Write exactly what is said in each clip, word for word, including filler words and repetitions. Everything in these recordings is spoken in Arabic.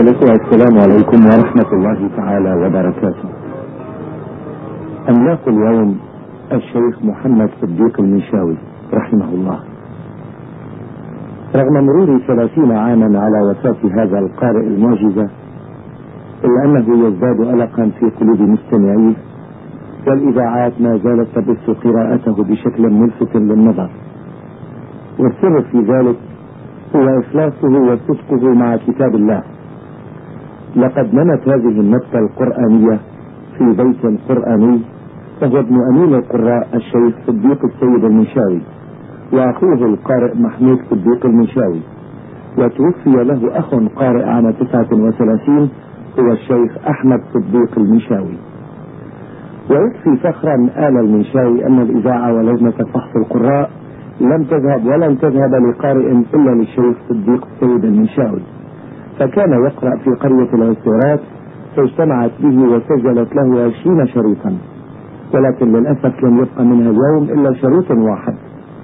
أيها الأخوة، السلام عليكم ورحمة الله تعالى وبركاته. أملاك اليوم الشيخ محمد صديق المنشاوي رحمه الله. رغم مرور ثلاثين عاما على وفاة هذا القارئ المعجزة، إلا أنه يزداد ألقا في قلوب مستمعيه، والإذاعات ما زالت تبث قراءته بشكل ملفت للنظر. والسر في ذلك هو إخلاصه وصدقه مع كتاب الله. لقد نمت هذه النبتة القرآنية في بيت قرآني، وهو ابن أمين القراء الشيخ صديق السيد المنشاوي، وأخوه القارئ محمود صديق المنشاوي، وتوفي له أخ قارئ عام تسعة وثلاثين هو الشيخ أحمد صديق المنشاوي. ويكفي فخرا آل المنشاوي أن الإذاعة ولجنة فحص القراء لم تذهب ولن تذهب لقارئ إلا للشيخ صديق السيد المنشاوي، فكان يقرأ في قرية العسيرات، فاجتمعت به وسجلت له عشرين شريطا، ولكن للأسف لم يبقى منها اليوم إلا شريط واحد.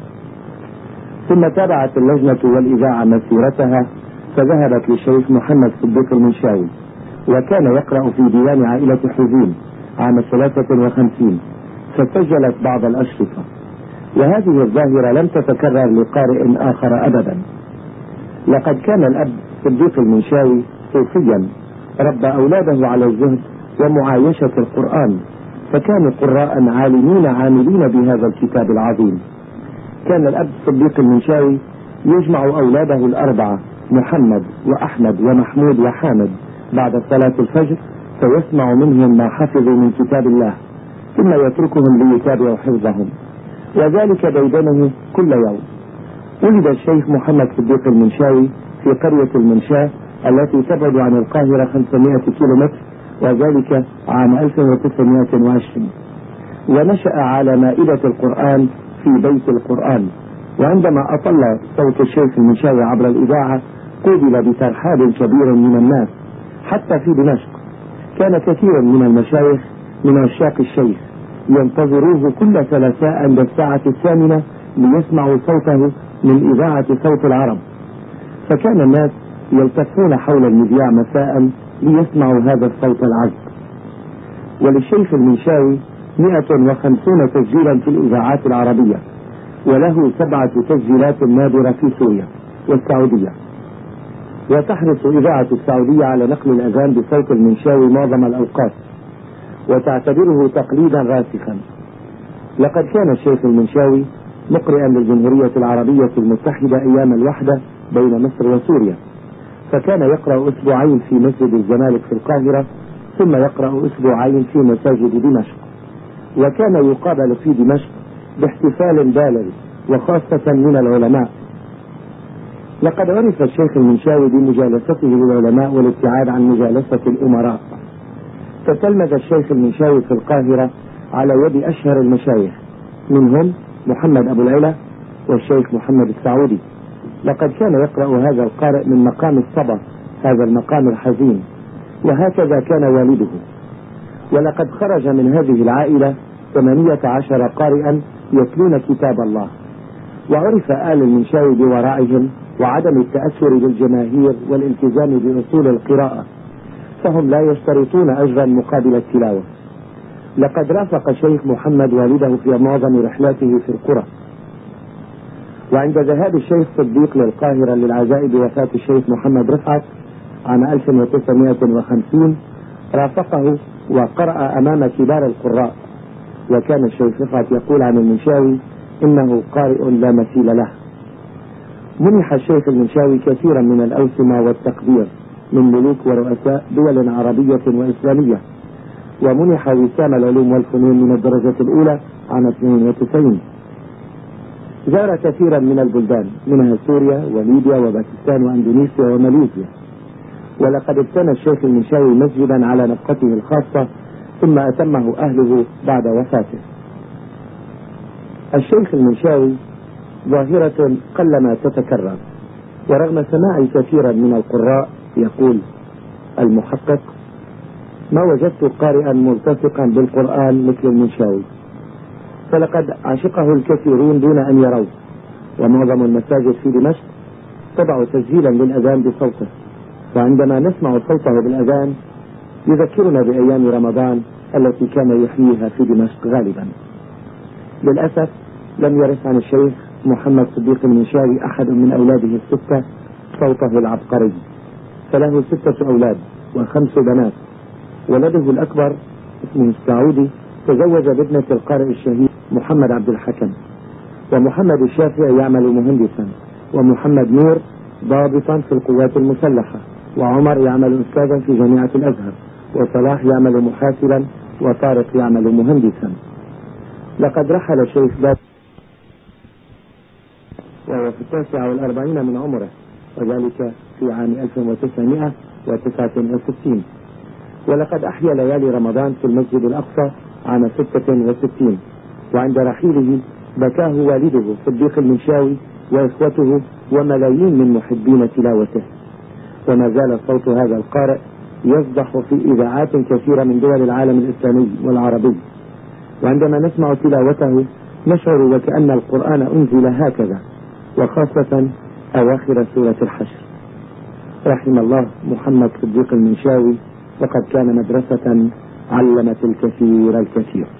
ثم تابعت اللجنة والإذاعة مسيرتها، فذهبت للشيخ محمد صديق المنشاوي، وكان يقرأ في ديوان عائلة حزين عام ثلاثة وخمسين، فسجلت بعض الأشرطة. وهذه الظاهرة لم تتكرر لقارئ آخر أبدا. لقد كان الأب صديق المنشاوي صوفيا ربى أولاده على الزهد ومعايشة القرآن، فكانوا قراء عالمين عاملين بهذا الكتاب العظيم. كان الأب صديق المنشاوي يجمع أولاده الأربعة محمد وأحمد ومحمود وحامد بعد صلاة الفجر، فيسمع منهم ما حفظوا من كتاب الله، ثم يتركهم ليتابعوا حفظهم، وذلك ديدنه كل يوم. ولد الشيخ محمد صديق المنشاوي في قرية المنشاة التي تبعد عن القاهرة خمسمائة كيلومتر، وذلك عام ألف وتسعمائة وعشرين، ونشأ على مائدة القرآن في بيت القرآن. وعندما أطل صوت الشيخ المنشاوي عبر الإذاعة قوبل بترحاب كبير من الناس. حتى في دمشق كان كثير من المشايخ من عشاق الشيخ ينتظروه كل ثلاثاء عند الساعة الثامنة ليسمعوا صوته من إذاعة صوت العرب، فكان الناس يلتفون حول المذياع مساء ليسمعوا هذا الصوت العذب. وللشيخ المنشاوي مئة وخمسون تسجيلا في الإذاعات العربية، وله سبعة تسجيلات نادرة في سوريا والسعودية. وتحرص إذاعة السعودية على نقل الأذان بصوت المنشاوي معظم الأوقات، وتعتبره تقليدا راسخا. لقد كان الشيخ المنشاوي مقرئا للجمهورية العربية المتحدة أيام الوحدة بين مصر وسوريا، فكان يقرأ أسبوعين في مسجد الزمالك في القاهرة، ثم يقرأ أسبوعين في مساجد دمشق. وكان يقابل في دمشق باحتفال بالغ وخاصة من العلماء. لقد عرف الشيخ المنشاوي بمجالسته للعلماء والابتعاد عن مجالسة الأمراء، فتلمذ الشيخ المنشاوي في القاهرة على يد أشهر المشايخ، منهم محمد أبو العلا والشيخ محمد السعودي. لقد كان يقرأ هذا القارئ من مقام الصبا، هذا المقام الحزين، وهكذا كان والده. ولقد خرج من هذه العائلة ثمانية عشر قارئا يتلون كتاب الله. وعرف آل المنشاوي بورعهم وعدم التأثر بالجماهير والالتزام بأصول القراءة، فهم لا يشترطون أجرا مقابل التلاوة. لقد رافق الشيخ محمد والده في معظم رحلاته في القرى. وعند ذهاب الشيخ صديق للقاهرة للعزاء بوفاة الشيخ محمد رفعت عام ألف وتسعمائة وخمسين رافقه وقرأ أمام كبار القراء. وكان الشيخ رفعت يقول عن المنشاوي إنه قارئ لا مثيل له. منح الشيخ المنشاوي كثيرا من الأوسمة والتقدير من ملوك ورؤساء دول عربية وإسلامية، ومنح وسام العلوم والفنون من الدرجة الأولى عام اثنين وتسعين. زار كثيرا من البلدان، منها سوريا وليبيا وباكستان وأندونيسيا وماليزيا. ولقد ابتنى الشيخ المنشاوي مسجدا على نفقته الخاصة، ثم أتمه أهله بعد وفاته. الشيخ المنشاوي ظاهرة قلما تتكرر، ورغم سماع كثيرا من القراء، يقول المحقق: ما وجدت قارئا ملتصقا بالقرآن مثل المنشاوي، فلقد عشقه الكثيرون دون أن يروه. ومعظم المساجد في دمشق تضع تسجيلا للأذان بصوته، وعندما نسمع صوته بالأذان يذكرنا بأيام رمضان التي كان يحييها في دمشق غالبا. للأسف لم يرث عن الشيخ محمد صديق المنشاوي أحد من أولاده الستة صوته العبقري، فله ستة أولاد وخمس بنات. ولده الأكبر اسمه السعودي تزوج بابنة القارئ الشهير محمد عبد الحكم، ومحمد الشافعي يعمل مهندسا، ومحمد نور ضابطا في القوات المسلحة، وعمر يعمل أستاذا في جامعة الأزهر، وصلاح يعمل محاسبا، وطارق يعمل مهندسا. لقد رحل الشيخ باب وهو في التاسعة والأربعين من عمره، وذلك في عام ألف وتسعمائة وتسعة وستين. ولقد أحيا ليالي رمضان في المسجد الأقصى عام ستة وستين، وعند رحيله بكاه والده صديق المنشاوي وإخوته وملايين من محبين تلاوته. وما زال صوت هذا القارئ يصدح في إذاعات كثيرة من دول العالم الإسلامي والعربي، وعندما نسمع تلاوته نشعر وكأن القرآن أنزل هكذا، وخاصة أواخر سورة الحشر. رحم الله محمد صديق المنشاوي، وقد كان مدرسة علمت الكثير الكثير.